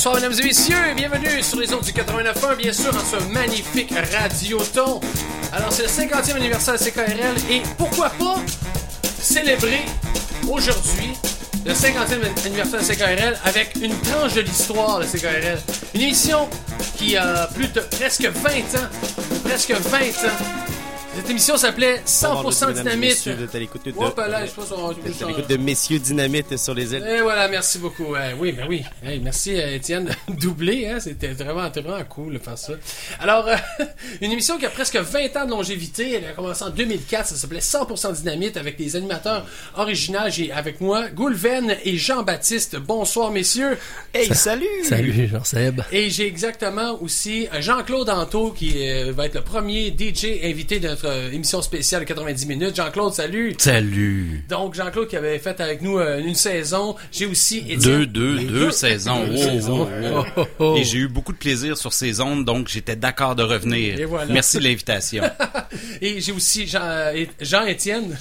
Bonsoir mesdames et messieurs, et bienvenue sur les ondes du 89.1, bien sûr, en ce magnifique radioton. Alors c'est le 50e anniversaire de CKRL et pourquoi pas célébrer aujourd'hui le 50e anniversaire de CKRL avec une tranche de l'histoire de CKRL. Une émission qui a plus de presque 20 ans. Presque 20 ans. Cette émission s'appelait 100% Dynamite. Vous êtes à l'écoute de Messieurs Dynamite sur les ailes. Et voilà, merci beaucoup. Oui, ben oui. Hey, merci Étienne. Doublé, hein? C'était vraiment cool de faire ça. Alors, une émission qui a presque 20 ans de longévité. Elle a commencé en 2004. Ça s'appelait 100% Dynamite avec des animateurs originaux. J'ai avec moi Goulven et Jean-Baptiste. Bonsoir, messieurs. Hey, salut! Salut, Jean-Seb. Et j'ai exactement aussi Jean-Claude Anto qui va être le premier DJ invité de notre émission spéciale de 90 minutes. Jean-Claude, salut! Salut! Donc, Jean-Claude qui avait fait avec nous une saison. J'ai aussi Étienne. Deux saisons. Deux saisons. Et j'ai eu beaucoup de plaisir sur ces ondes, donc j'étais d'accord de revenir. Et voilà. Merci de l'invitation. Et j'ai aussi Jean-Étienne.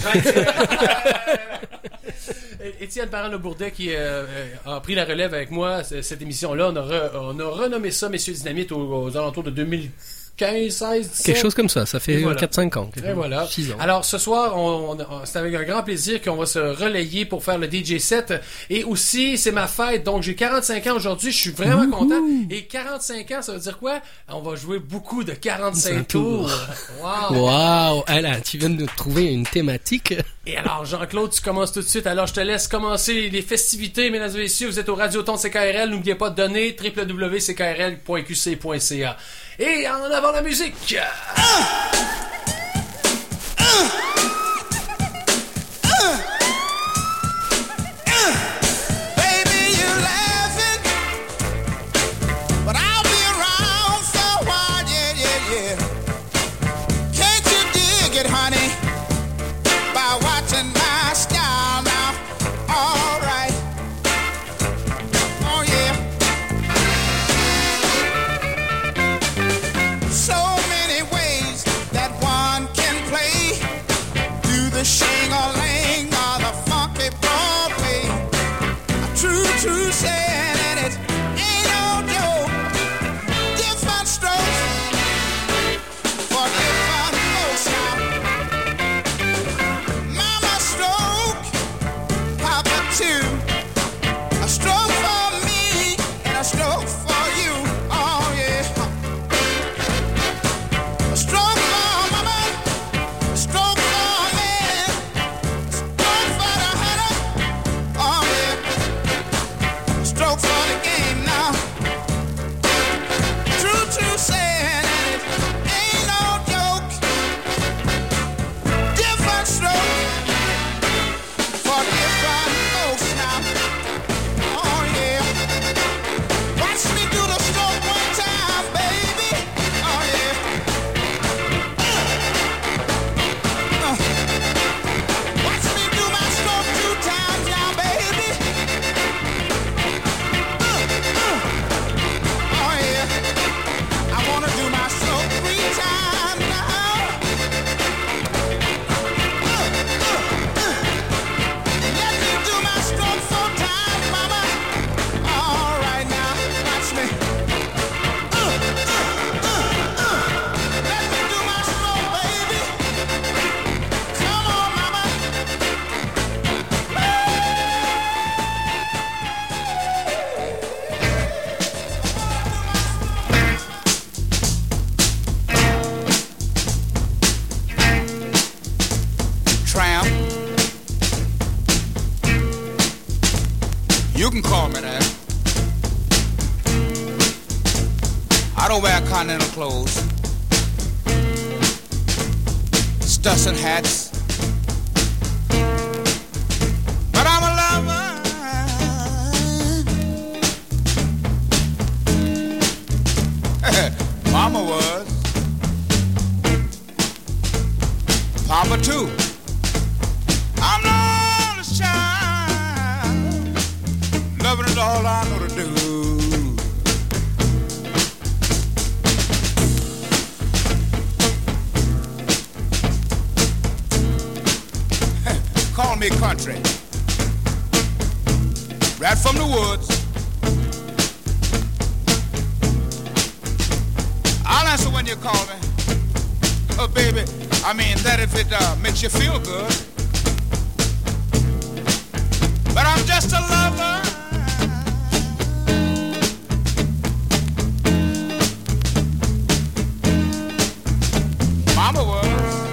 Étienne Parent-Le-Bourdet qui a pris la relève avec moi. Cette émission-là, on a renommé ça Messieurs Dynamite aux alentours de 2015, 16, 17. Quelque chose comme ça. Ça fait voilà. 4-5 ans. Et voilà. 6 ans. Alors, ce soir, c'est avec un grand plaisir qu'on va se relayer pour faire le DJ set. Et aussi, c'est ma fête. Donc, j'ai 45 ans aujourd'hui. Je suis vraiment content. Et 45 ans, ça veut dire quoi? On va jouer beaucoup de 45 tours. Wow! Alors, tu viens de nous trouver une thématique. Et alors, Jean-Claude, tu commences tout de suite. Alors, je te laisse commencer les festivités, mesdames et messieurs. Vous êtes au Radioton de CKRL. N'oubliez pas de donner www.ckrl.qc.ca. Et en avant la musique! Continental clothes, studs and hats, but I'm a lover. Mama was, Papa too. I'm not a child, loving is all I know to do. Call me country, right from the woods, when you call me. Oh, baby, I mean that if it makes you feel good. But I'm just a lover. Mama was.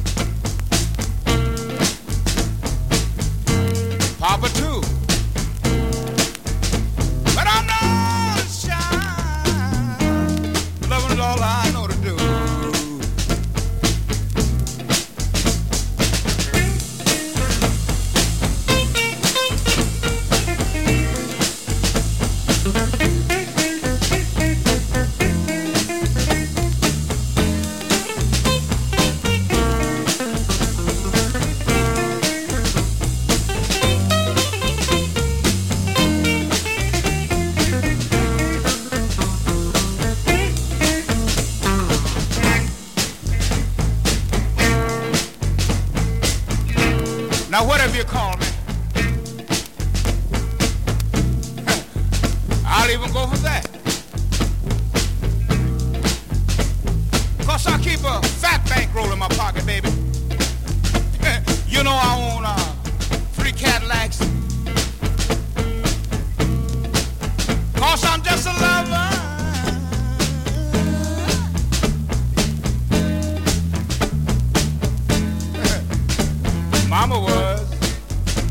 Papa too. But I'm not shy. Loving is all I know to do. Now, whatever you call me, I'll even go for that. 'Cause I keep a fat bankroll in my pocket, baby. You know I own 3 Cadillacs. 'Cause I'm just a lover. Mama was.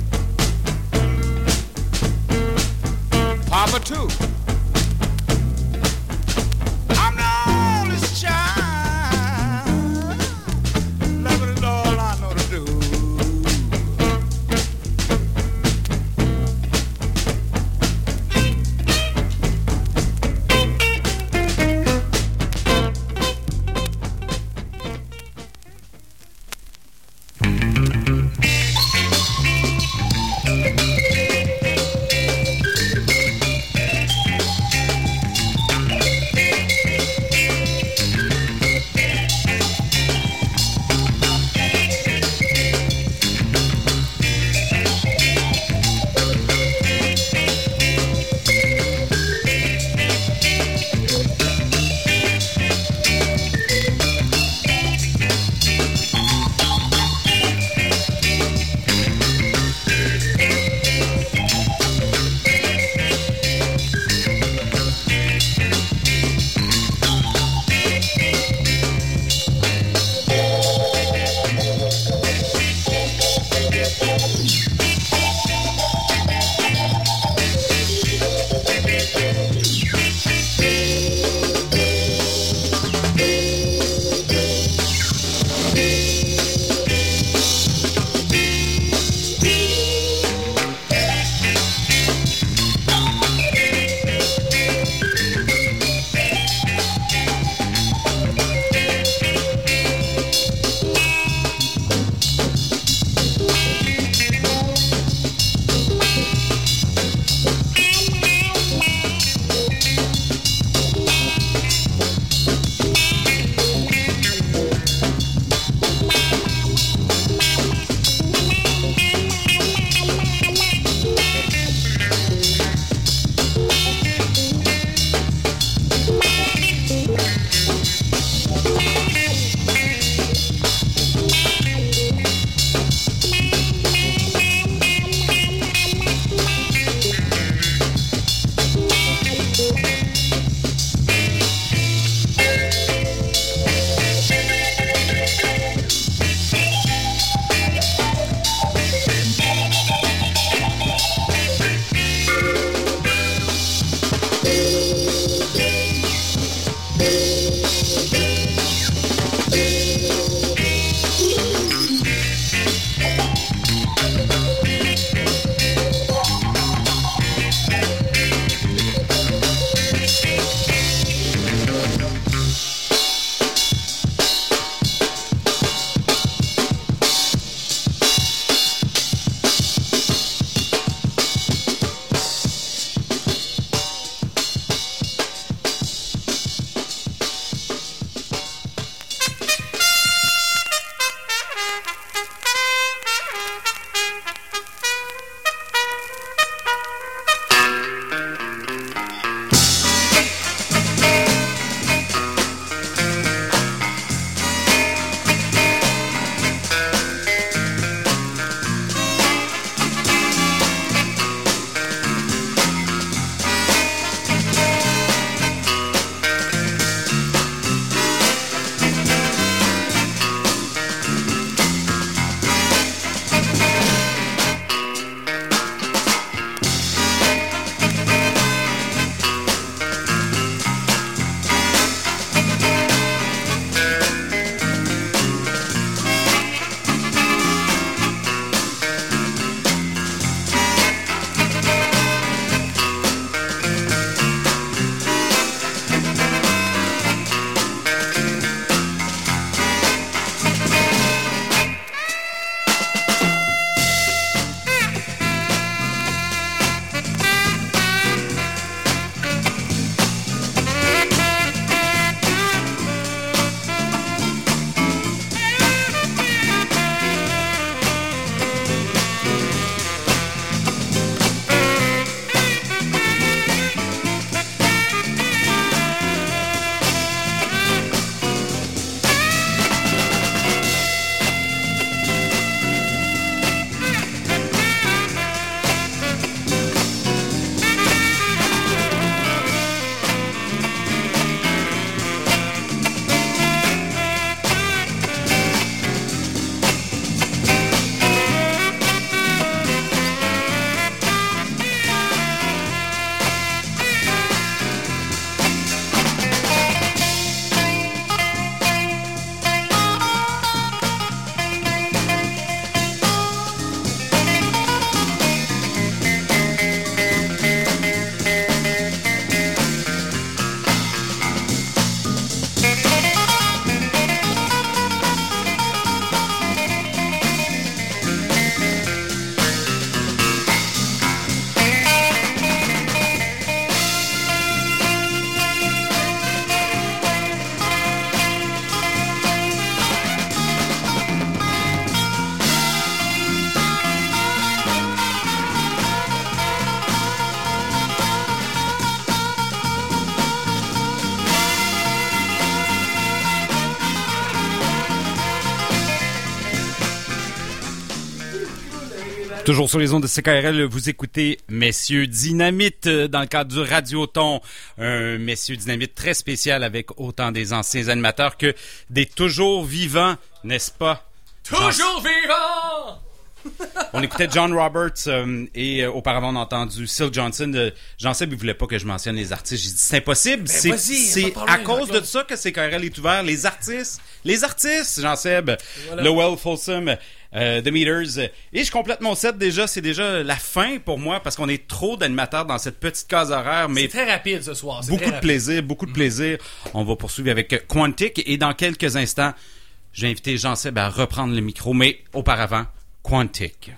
Toujours sur les ondes de CKRL, vous écoutez Messieurs Dynamite dans le cadre du Radioton. Un Messieurs Dynamite très spécial avec autant des anciens animateurs que des toujours vivants, n'est-ce pas? Toujours vivant! On écoutait John Roberts et auparavant on a entendu Syl Johnson. Jean-Seb, il voulait pas que je mentionne les artistes. J'ai dit c'est impossible. Ben, C'est à cause de ça que CKRL est ouvert. Les artistes, Jean-Seb, voilà. Lowell Folsom, The Meters. Et je suis complètement set déjà. C'est déjà la fin pour moi parce qu'on est trop d'animateurs dans cette petite case horaire. Mais C'est très rapide ce soir. C'est beaucoup très de rapide. plaisir. On va poursuivre avec Quantic et dans quelques instants, j'ai invité Jean-Seb à reprendre le micro. Mais auparavant, Quantic.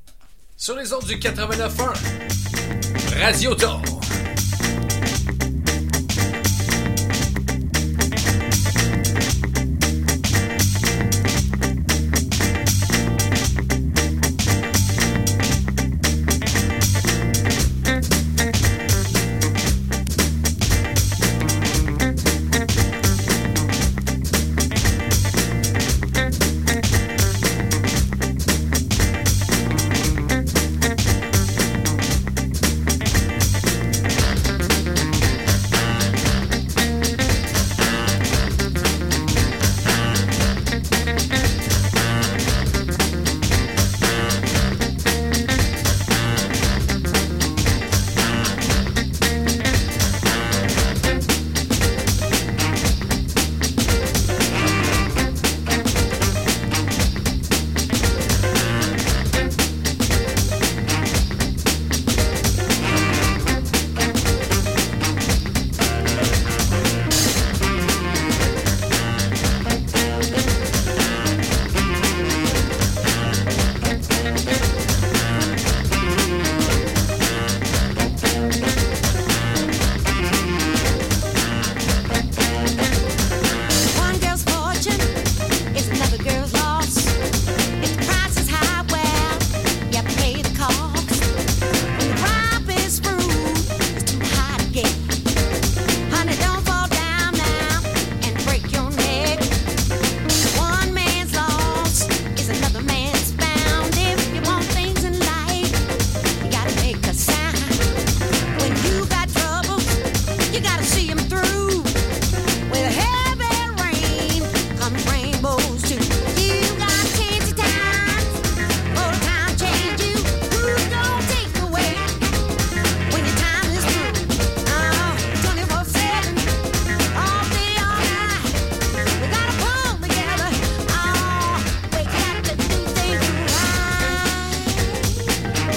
Sur les ondes du 89.1, Radioton.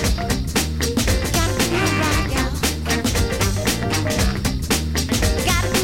Gotta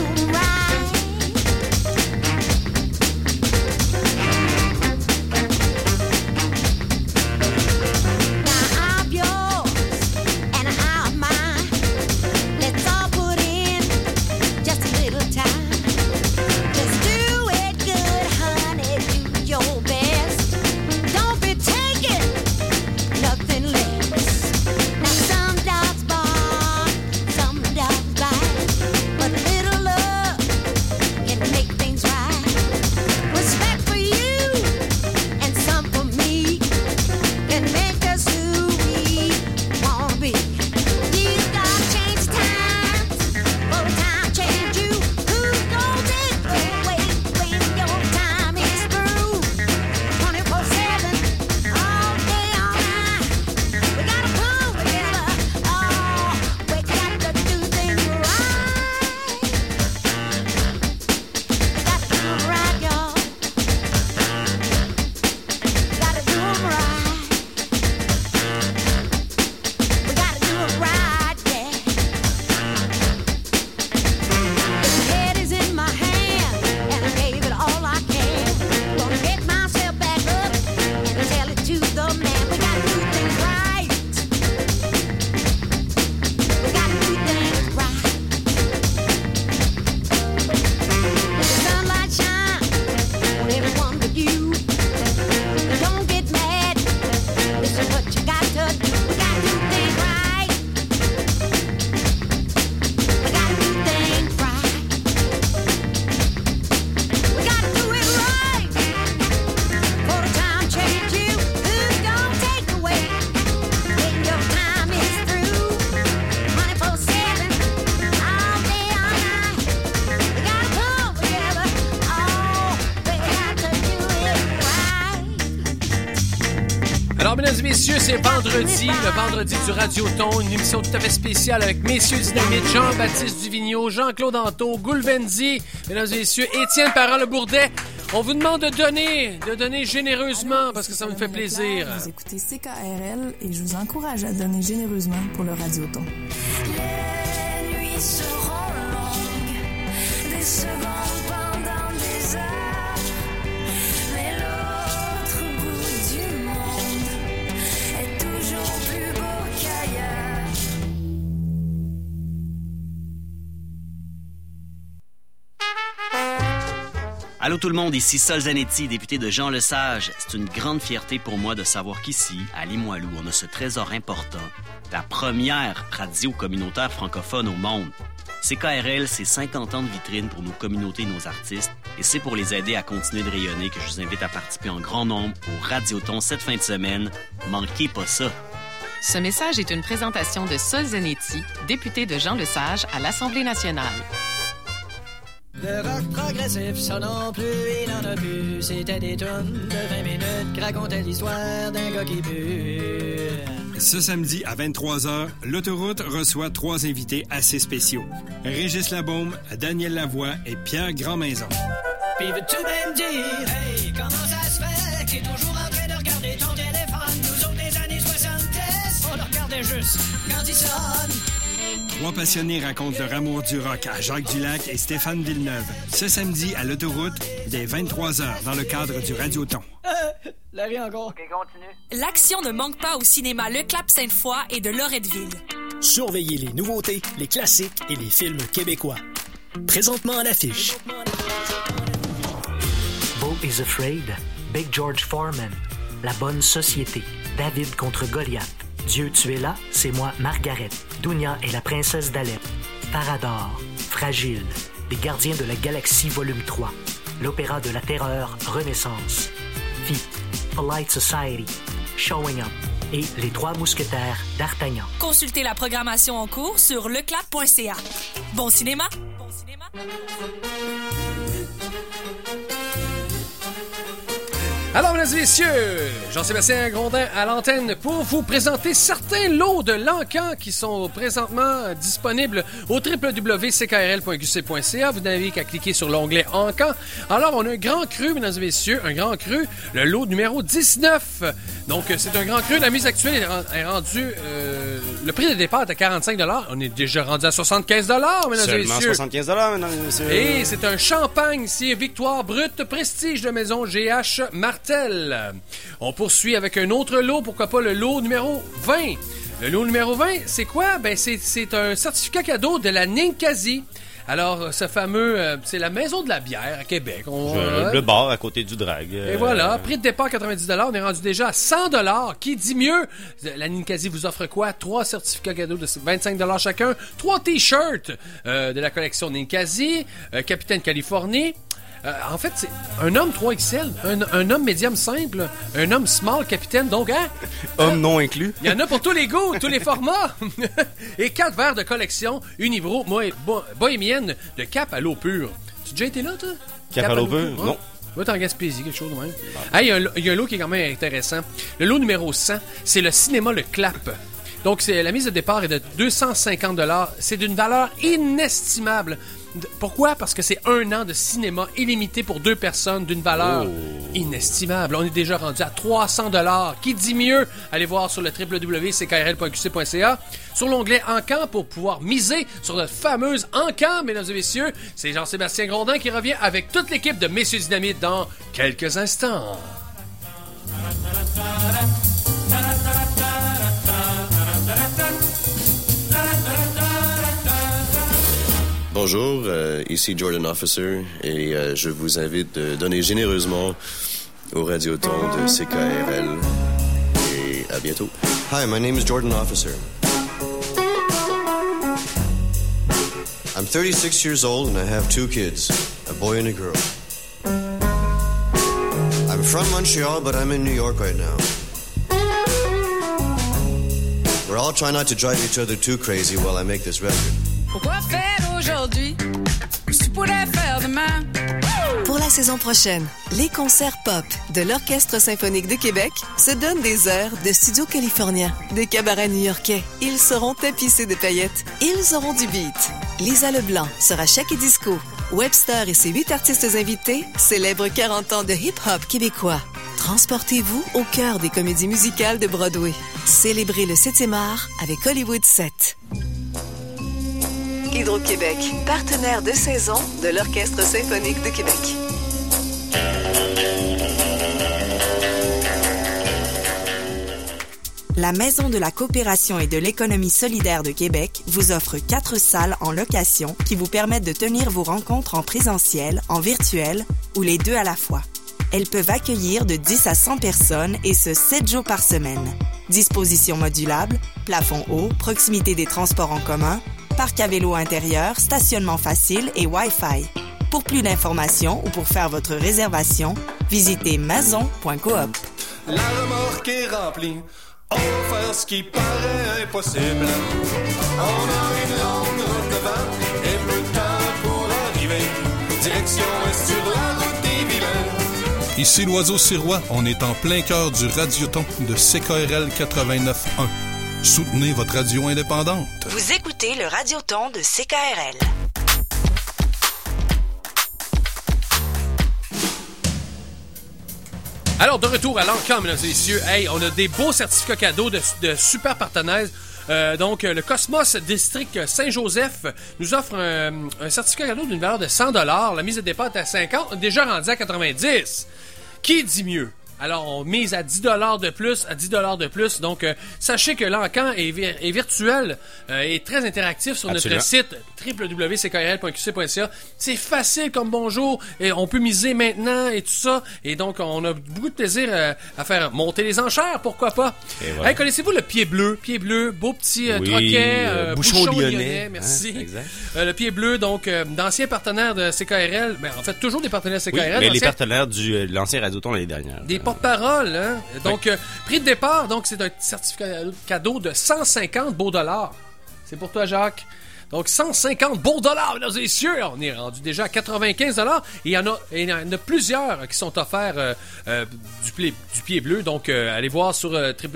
Alors, mesdames et messieurs, c'est vendredi, le vendredi du Radioton, une émission tout à fait spéciale avec Messieurs Dynamite, Jean-Baptiste Duvigneau, Jean-Claude Anto, Goulvendi, mesdames et messieurs, Étienne Parent-Le-Bourdet. On vous demande de donner généreusement parce que ça me fait plaisir. Vous écoutez CKRL et je vous encourage à donner généreusement pour le Radioton. Les nuits seront longues, des secondes pendant des heures, mais l'autre bout du monde est toujours plus beau qu'ailleurs. Allô tout le monde, ici Sol Zanetti, député de Jean Lesage. C'est une grande fierté pour moi de savoir qu'ici, à Limoilou, on a ce trésor important, la première radio communautaire francophone au monde. CKRL, c'est 50 ans de vitrine pour nos communautés et nos artistes, et c'est pour les aider à continuer de rayonner que je vous invite à participer en grand nombre au Radioton cette fin de semaine. Manquez pas ça. Ce message est une présentation de Sol Zanetti, député de Jean Lesage à l'Assemblée nationale. Le rock progressif, ça non plus, il en a plus. C'était des tonnes de 20 minutes qui racontaient l'histoire d'un gars qui pue. Ce samedi à 23h, l'autoroute reçoit 3 invités assez spéciaux. Régis Labaume, Daniel Lavoie et Pierre Grandmaison. Puis veux-tu même dire, hey, comment ça se fait que t'es toujours en train de regarder ton téléphone? Nous autres des années 70, on le regardait juste quand il sonne. 3 passionnés racontent leur amour du rock à Jacques Dulac et Stéphane Villeneuve. Ce samedi à l'autoroute, dès 23h, dans le cadre du Radioton. La vie encore. OK, continue. L'action ne manque pas au cinéma Le Clap Sainte-Foy et de Loretteville. Surveillez les nouveautés, les classiques et les films québécois. Présentement à l'affiche. Beau is Afraid, Big George Foreman, La Bonne Société, David contre Goliath. Dieu, tu es là, c'est moi, Margaret. Dounia et la princesse d'Alep. Parador, Fragile, Les Gardiens de la Galaxie volume 3. L'Opéra de la Terreur, Renaissance. Vie, Polite Society, Showing Up et Les 3 Mousquetaires d'Artagnan. Consultez la programmation en cours sur leclap.ca. Bon cinéma! Bon cinéma! Alors, mesdames et messieurs, Jean-Sébastien Grondin à l'antenne pour vous présenter certains lots de l'Encan qui sont présentement disponibles au www.ckrl.qc.ca. Vous n'avez qu'à cliquer sur l'onglet Encan. Alors, on a un grand cru, mesdames et messieurs, un grand cru, le lot numéro 19. Donc, c'est un grand cru. La mise actuelle est rendue... le prix de départ est à 45 $. On est déjà rendu à 75 $, mesdames et messieurs. Seulement 75 $, mesdames et messieurs. Et c'est un champagne ici, Victoire Brute, prestige de maison GH Martin. On poursuit avec un autre lot, pourquoi pas le lot numéro 20. Le lot numéro 20, c'est quoi? Ben, c'est un certificat cadeau de la Ninkasi. Alors, ce fameux, c'est la maison de la bière à Québec. Le bar à côté du drag. Et voilà, prix de départ 90 $, on est rendu déjà à 100 $. Qui dit mieux? La Ninkasi vous offre quoi? 3 certificats cadeaux de 25 $ chacun, 3 t-shirts de la collection Ninkasi, Capitaine Californie. En fait, c'est un homme 3XL, un homme médium simple, un homme small capitaine, donc, hein? Homme non inclus. Il y en a pour tous les goûts, tous les formats. Et 4 verres de collection Unibro bohémienne de Cap à l'eau pure. Tu as déjà été là, toi? Cap à l'eau pure? Non. Ouais, t'es en Gaspésie, quelque chose de même. Il y a un lot qui est quand même intéressant. Le lot numéro 100, c'est le cinéma Le Clap. Donc, la mise de départ est de 250 $. C'est d'une valeur inestimable. Pourquoi? Parce que c'est 1 an de cinéma illimité pour 2 personnes d'une valeur inestimable. On est déjà rendu à 300 $. Qui dit mieux? Allez voir sur le www.ckrl.qc.ca sur l'onglet Encan pour pouvoir miser sur notre fameuse Encan, mesdames et messieurs. C'est Jean-Sébastien Grondin qui revient avec toute l'équipe de Messieurs Dynamite dans quelques instants. Bonjour, ici Jordan Officer et je vous invite de donner généreusement au Radioton de CKRL et à bientôt. Hi, my name is Jordan Officer. I'm 36 years old and I have 2 kids, a boy and a girl. I'm from Montreal, but I'm in New York right now. We're all trying not to drive each other too crazy while I make this record. Pourquoi faire aujourd'hui ce que tu pourrais faire demain? Pour la la saison prochaine, les concerts pop de l'Orchestre symphonique de Québec se donnent des heures de studio californien, des cabarets new-yorkais. Ils seront tapissés de paillettes. Ils auront du beat. Lisa Leblanc sera Shaq et Disco. Webster et ses 8 artistes invités célèbrent 40 ans de hip-hop québécois. Transportez-vous au cœur des comédies musicales de Broadway. Célébrez le 7e art avec Hollywood 7. Hydro-Québec, partenaire de saison de l'Orchestre symphonique de Québec. La Maison de la coopération et de l'économie solidaire de Québec vous offre 4 salles en location qui vous permettent de tenir vos rencontres en présentiel, en virtuel ou les deux à la fois. Elles peuvent accueillir de 10 à 100 personnes et ce 7 jours par semaine. Disposition modulable, plafond haut, proximité des transports en commun, parc à vélo intérieur, stationnement facile et Wi-Fi. Pour plus d'informations ou pour faire votre réservation, visitez maison.coop. La remorque est remplie, on va faire ce qui paraît impossible. On a une longue route devant et peu de temps pour arriver. Direction est sur la route des vilains. Ici l'Oiseau Sirois, on est en plein cœur du Radioton de CKRL 89.1. Soutenez votre radio indépendante. Vous écoutez le Radioton de CKRL. Alors, de retour à l'Encan, mesdames et messieurs. Hey, on a des beaux certificats cadeaux de super partenaires. Donc, le Cosmos District Saint-Joseph nous offre un certificat cadeau d'une valeur de 100$. La mise de départ est à 50$, déjà rendu à 90$. Qui dit mieux? Alors, on mise à 10$ de plus, Donc, sachez que l'encan est virtuel et très interactif sur notre site www.ckrl.qc.ca. C'est facile comme bonjour et on peut miser maintenant et tout ça. Et donc, on a beaucoup de plaisir à faire monter les enchères, pourquoi pas. Voilà. Hey, connaissez-vous le Pied Bleu? Pied Bleu, beau petit troquet, bouchon lyonnais. Merci. Hein, exact. Le Pied Bleu, donc, d'anciens partenaires de CKRL. Ben, en fait, toujours des partenaires de CKRL. Oui, mais les partenaires de l'ancien Radioton l'année dernière. Des porte-parole, hein? Donc, prix de départ, donc c'est un certificat cadeau de 150 beaux dollars. C'est pour toi, Jacques. Donc, 150 beaux dollars, mesdames et messieurs. On est rendu déjà à 95$. Et il y en a plusieurs qui sont offerts du Pied Bleu. Donc, allez voir sur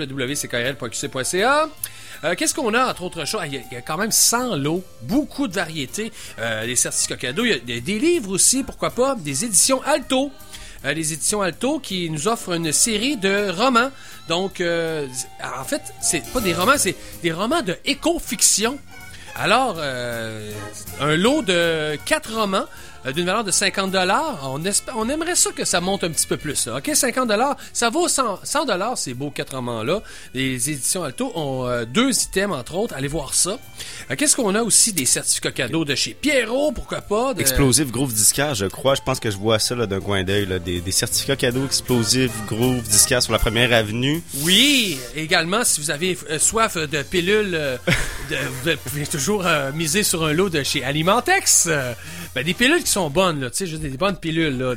www.ckrl.qc.ca. Qu'est-ce qu'on a, entre autres choses? Il y a quand même 100 lots, beaucoup de variétés. Les certificats cadeaux, il y a des livres aussi, pourquoi pas, des éditions Alto. Les éditions Alto qui nous offrent une série de romans. Donc, en fait, c'est pas des romans, c'est des romans de éco-fiction. Alors, un lot de 4 romans d'une valeur de 50$. On aimerait ça que ça monte un petit peu plus. Là. OK, 50$, ça vaut 100$, ces beaux 4 romans-là. Les éditions Alto ont 2 items, entre autres. Allez voir ça. Qu'est-ce qu'on a aussi? Des certificats cadeaux de chez Pierrot, pourquoi pas? Explosive Groove Discard, je crois. Je pense que je vois ça là, d'un coin d'œil. Là, des certificats cadeaux Explosive Groove Discard sur la Première Avenue. Oui, également, si vous avez soif de pilules, vous pouvez toujours miser sur un lot de chez Alimentex. Des pilules qui sont bonnes, là, tu sais, juste des bonnes pilules, là.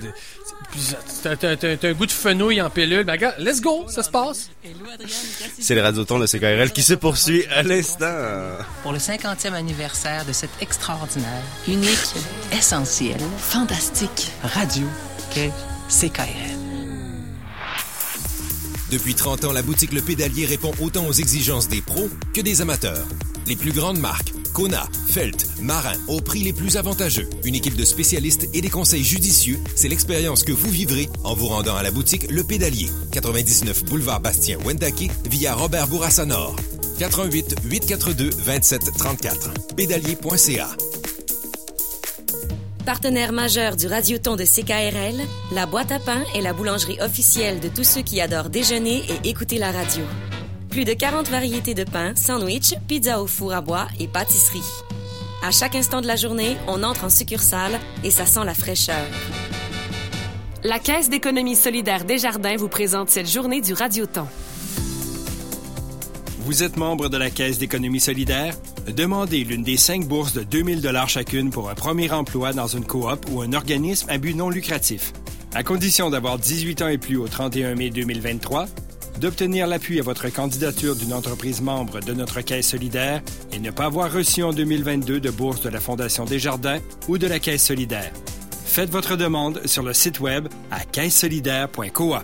T'as un goût de fenouil en pilule. Ben, regarde, let's go, ça se passe. C'est le Radioton de CKRL qui se poursuit à l'instant. Pour le 50e anniversaire de cette extraordinaire, unique, essentielle, fantastique radio qu'est CKRL. Depuis 30 ans, la boutique Le Pédalier répond autant aux exigences des pros que des amateurs. Les plus grandes marques, Kona, Felt, Marin, au prix les plus avantageux. Une équipe de spécialistes et des conseils judicieux, c'est l'expérience que vous vivrez en vous rendant à la boutique Le Pédalier. 99 boulevard Bastien-Wendake via Robert Bourassa Nord. 88 842 27 34. Pédalier.ca. Partenaire majeur du Radioton de CKRL, la boîte à pain est la boulangerie officielle de tous ceux qui adorent déjeuner et écouter la radio. Plus de 40 variétés de pain, sandwich, pizza au four à bois et pâtisserie. À chaque instant de la journée, on entre en succursale et ça sent la fraîcheur. La Caisse d'économie solidaire Desjardins vous présente cette journée du Radioton. Vous êtes membre de la Caisse d'économie solidaire? Demandez l'une des 5 bourses de 2000 $ chacune pour un premier emploi dans une coop ou un organisme à but non lucratif. À condition d'avoir 18 ans et plus au 31 mai 2023, d'obtenir l'appui à votre candidature d'une entreprise membre de notre Caisse solidaire et ne pas avoir reçu en 2022 de bourse de la Fondation Desjardins ou de la Caisse solidaire. Faites votre demande sur le site web à caissesolidaire.coop.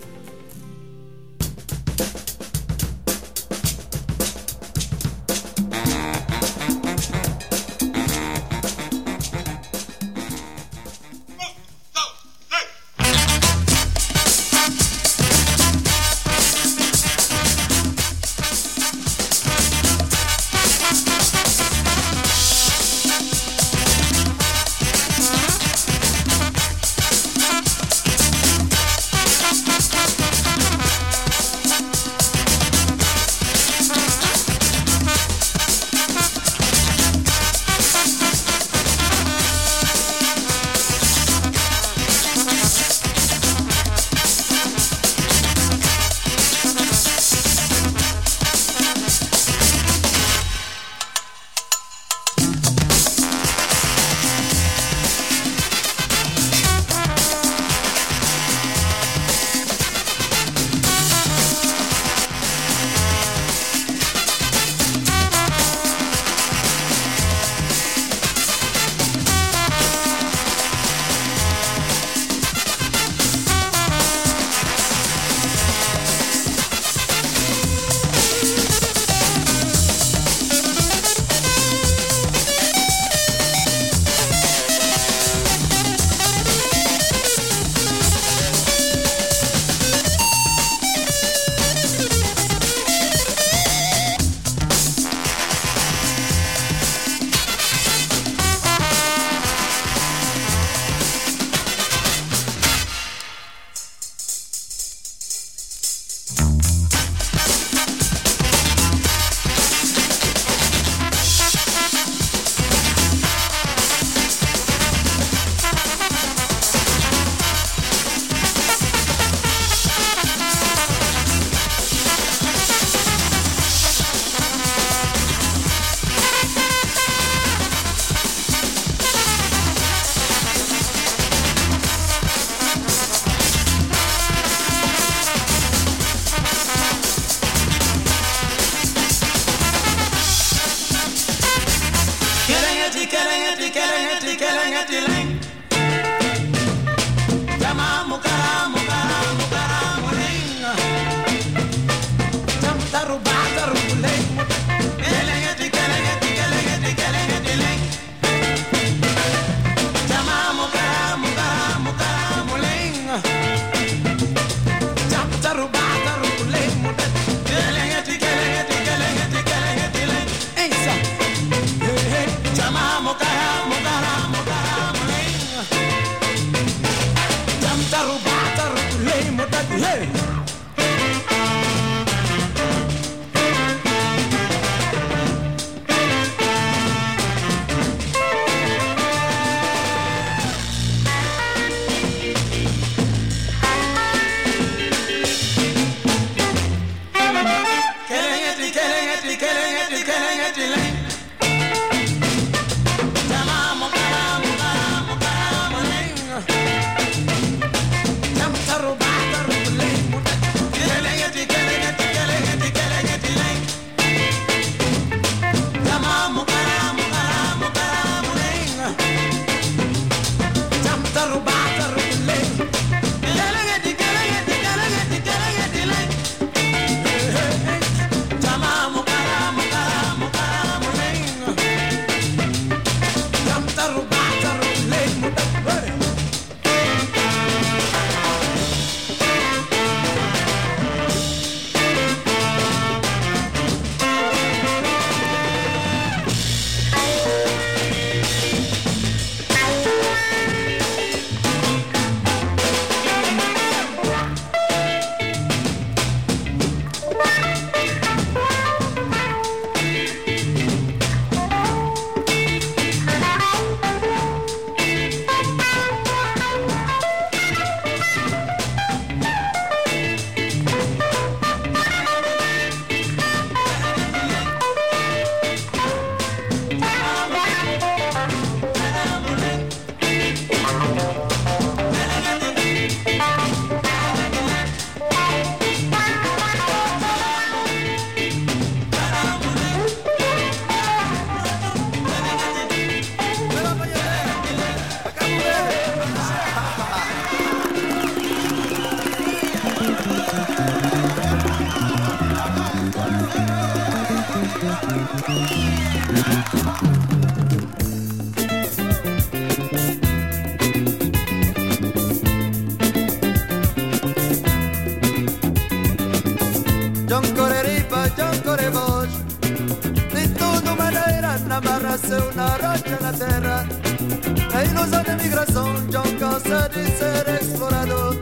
fosse una roccia na terra. La ilusión de migración, John cosa de ser explorado.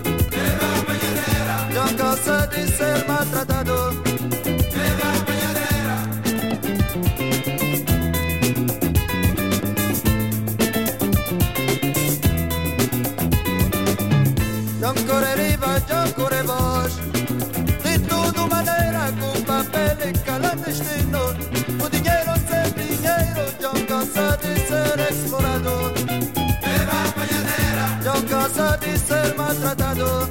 John cosa de ser maltratado. John correriva, John correvos. De toda maneira, con papel y clandestino. O dinheiro sem dinheiro, John cosa de ser explorado. John cosa de ser maltratado.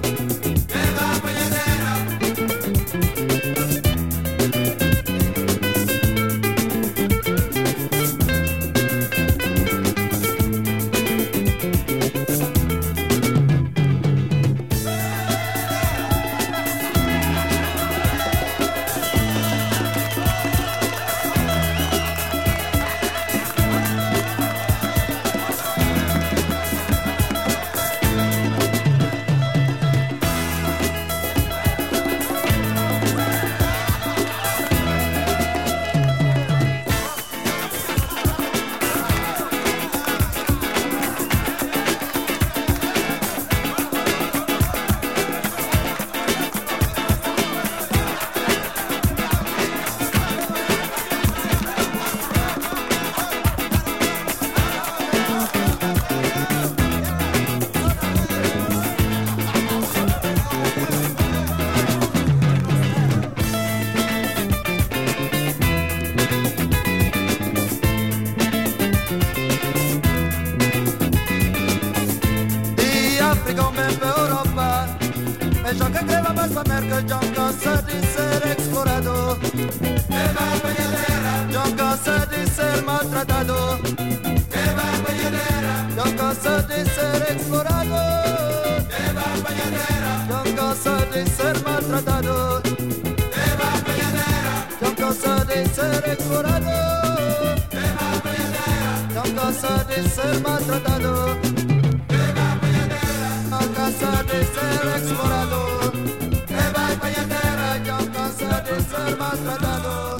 John cosa di ser explorado. John cosa di ser maltratado. John cosa di ser explorado. John cosa di ser maltratado. John cosa di ser explorado. John cosa di ser maltratado. John cosa di ser explorado. Ser maltratado.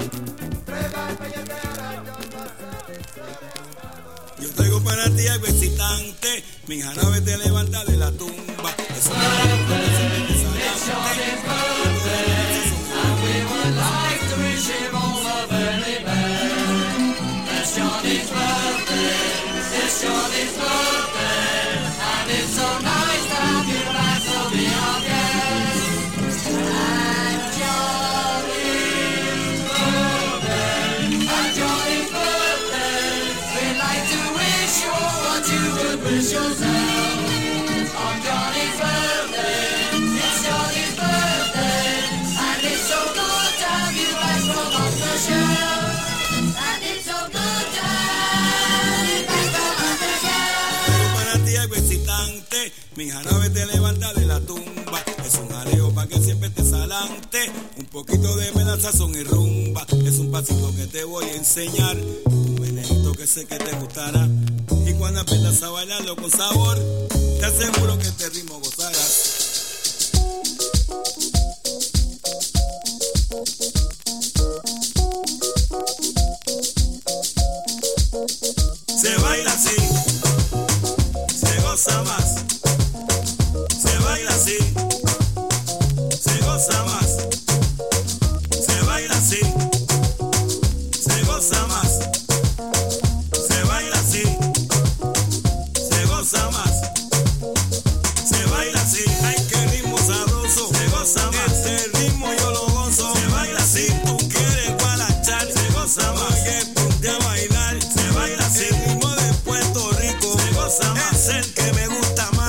Yo traigo para ti algo excitante, mi jarabe te levanta de la tumba. Es una mi jarabe te levanta de la tumba. Es un jaleo pa' que siempre estés adelante. Un poquito de sazón y rumba. Es un pasito que te voy a enseñar. Un venenito que sé que te gustará. Y cuando aprendas a bailarlo con sabor, te aseguro que este ritmo gozarás. Se baila así, se goza más. Se baila así, se goza más. Se baila así, se goza más. Se baila así, se goza más. Se baila así, ay qué ritmo sabroso. Se goza más, este ritmo yo lo gozo. Se baila así, tú quieres guarachar. Se goza más, que ponte a bailar. Se baila así, el ritmo de Puerto Rico. Se goza más, es el que me gusta más.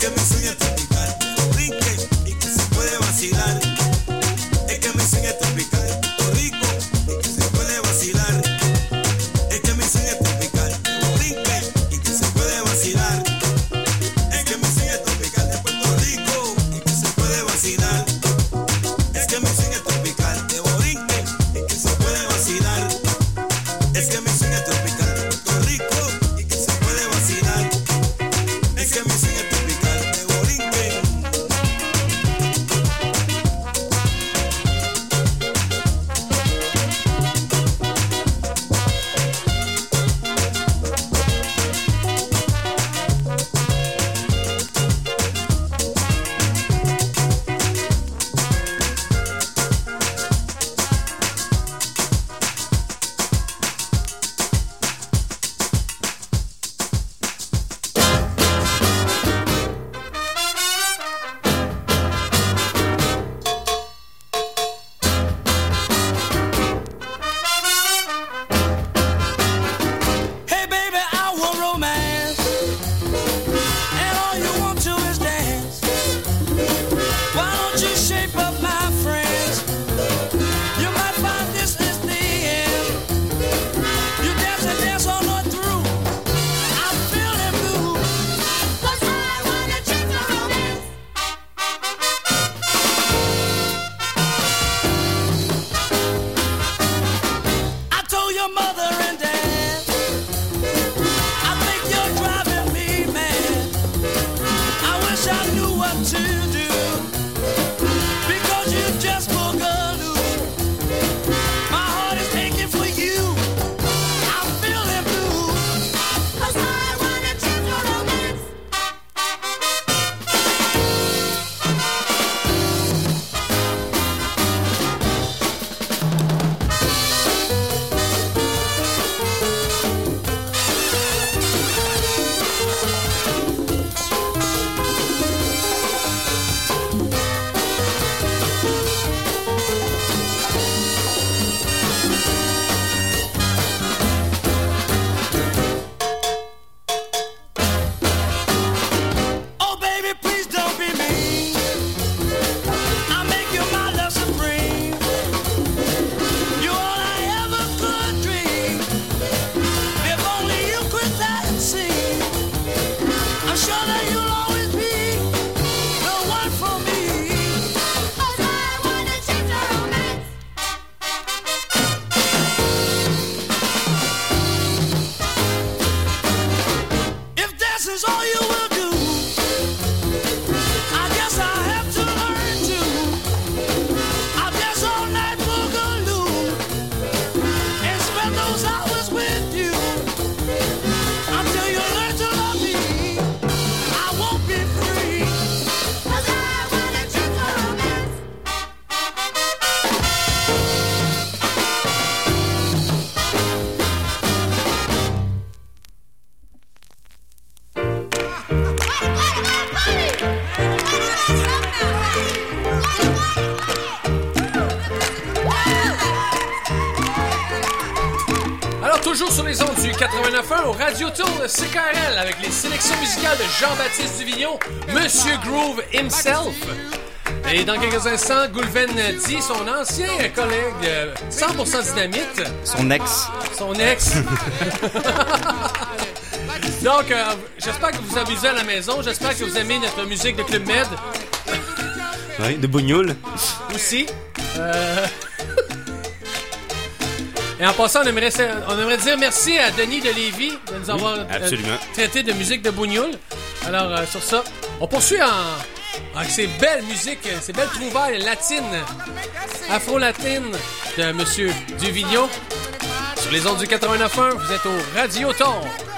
que mi swing es tropical, que brinque y que se puede vacilar. Es que mi swing es tropical, rico y que se puede vacilar. Es que mi swing es tropical, que brinque y que se puede vacilar. Es que mi swing es tropical de Puerto Rico y que se puede vacilar. Es que mi swing es tropical de Borinque y que se puede vacilar. Es que mi swing es tropical de Puerto Rico y que se puede vacilar. Es que mi swing es tropical de Borinque. Hey baby, I want romance, and all you want to is dance. Why don't you shape up my friends? You might find this is the end. You dance and dance all night through. I'm feeling blue, 'cause I wanna chase the romance. I told your mother and dad, I think you're driving me mad. I wish I knew what to do, because you just boogaloo. My heart is aching for you. I'm feeling blue, 'cause I wanna change your romance. Oh baby, please don't be mean. I'll make you my love supreme. You're all I ever could dream. If only you quit that and see. I'm sure that you'll always be the one for me. 'Cause I wanna change your romance. If this is all you will do, I guess I'll have to learn to. I'll dance all night boogaloo and spend those hours with you until you learn to love me. I won't be free, 'cause I wanna change your romance. Alors, toujours sur les ondes du 89.1 au Radioton de CKRL avec les sélections musicales de Jean-Baptiste Duvignon, Monsieur Groove himself. Et dans quelques instants, Goulven dit son ancien collègue 100% Dynamite. Son ex. Son ex. Donc, j'espère que vous amusez à la maison. J'espère que vous aimez notre musique de Club Med. Oui, de Bougnoul. Aussi. Et en passant, on aimerait dire merci à Denis de Lévis de nous avoir traité de musique de Bougnoul. Alors, sur ça, on poursuit avec ces belles musiques, ces belles trouvailles latines, afro-latines de Monsieur Duvignon. Sur les ondes du 89.1, vous êtes au Radioton.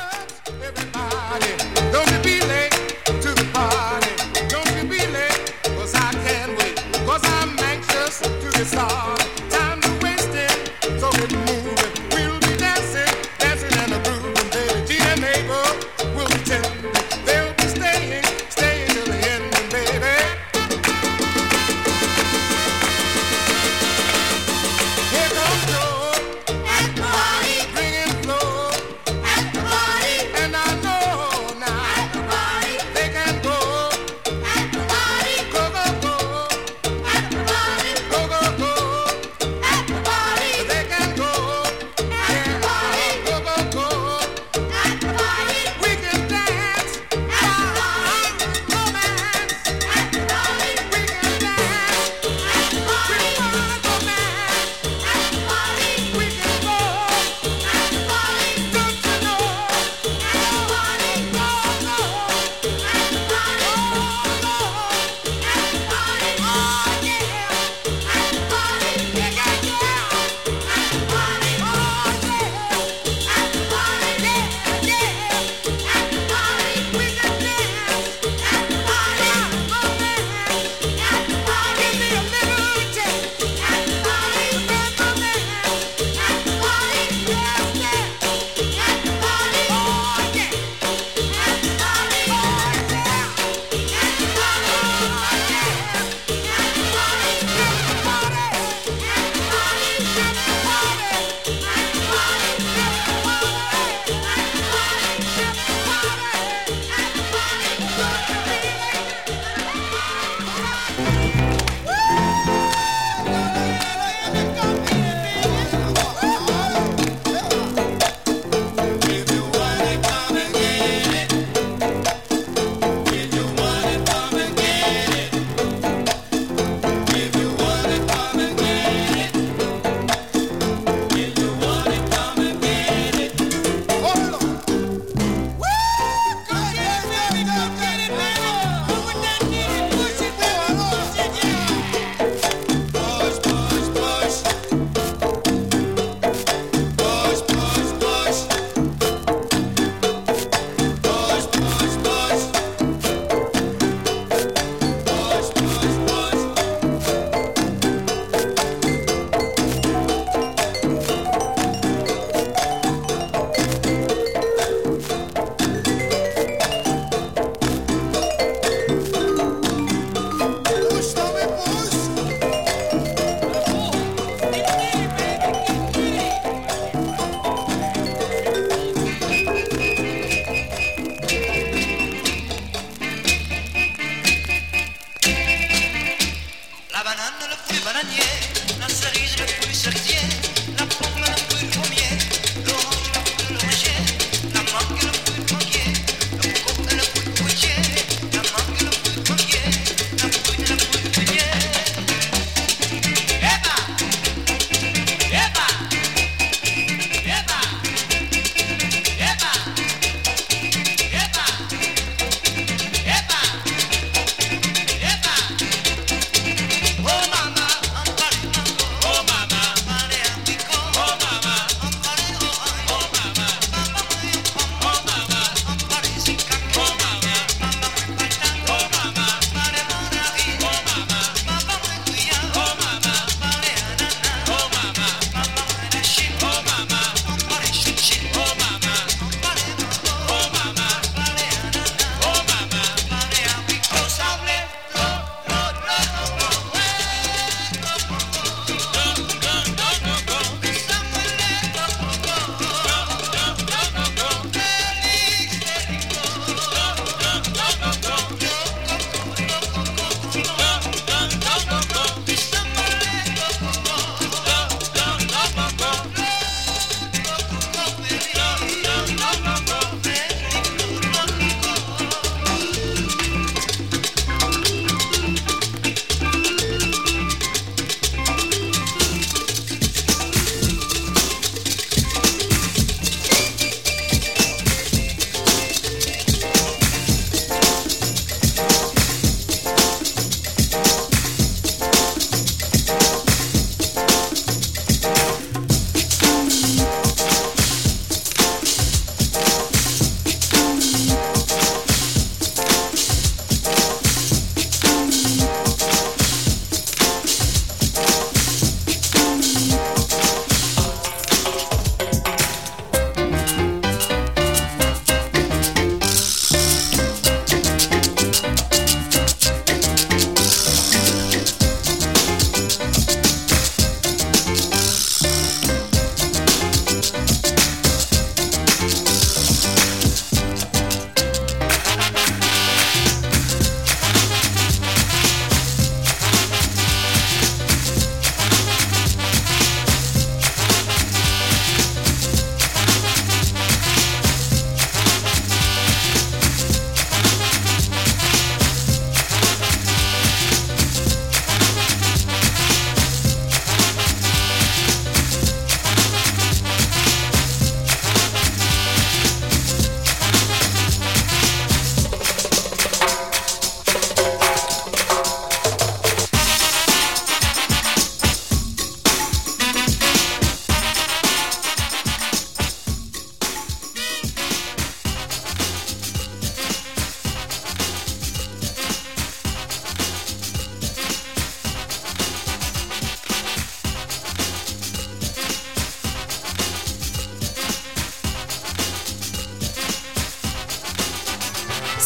Don't you be late to the party. Don't you be late, 'cause I can't wait. 'Cause I'm anxious to get started. Time to waste it, so get moving. We'll be dancing, dancing in the groove. And baby G and neighbor will be tending. They'll be staying till the end, and baby. Here comes Joe at the party, bringing flow at the party.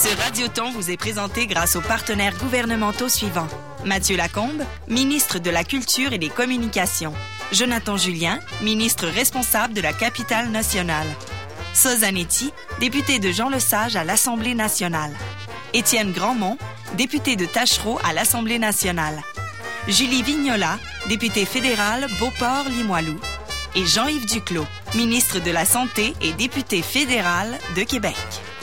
Ce Radioton vous est présenté grâce aux partenaires gouvernementaux suivants. Mathieu Lacombe, ministre de la Culture et des Communications. Jonathan Julien, ministre responsable de la Capitale nationale. Sozanetti, député de Jean Lesage à l'Assemblée nationale. Étienne Grandmont, député de Taschereau à l'Assemblée nationale. Julie Vignola, députée fédérale Beauport-Limoilou. Et Jean-Yves Duclos, ministre de la Santé et député fédéral de Québec.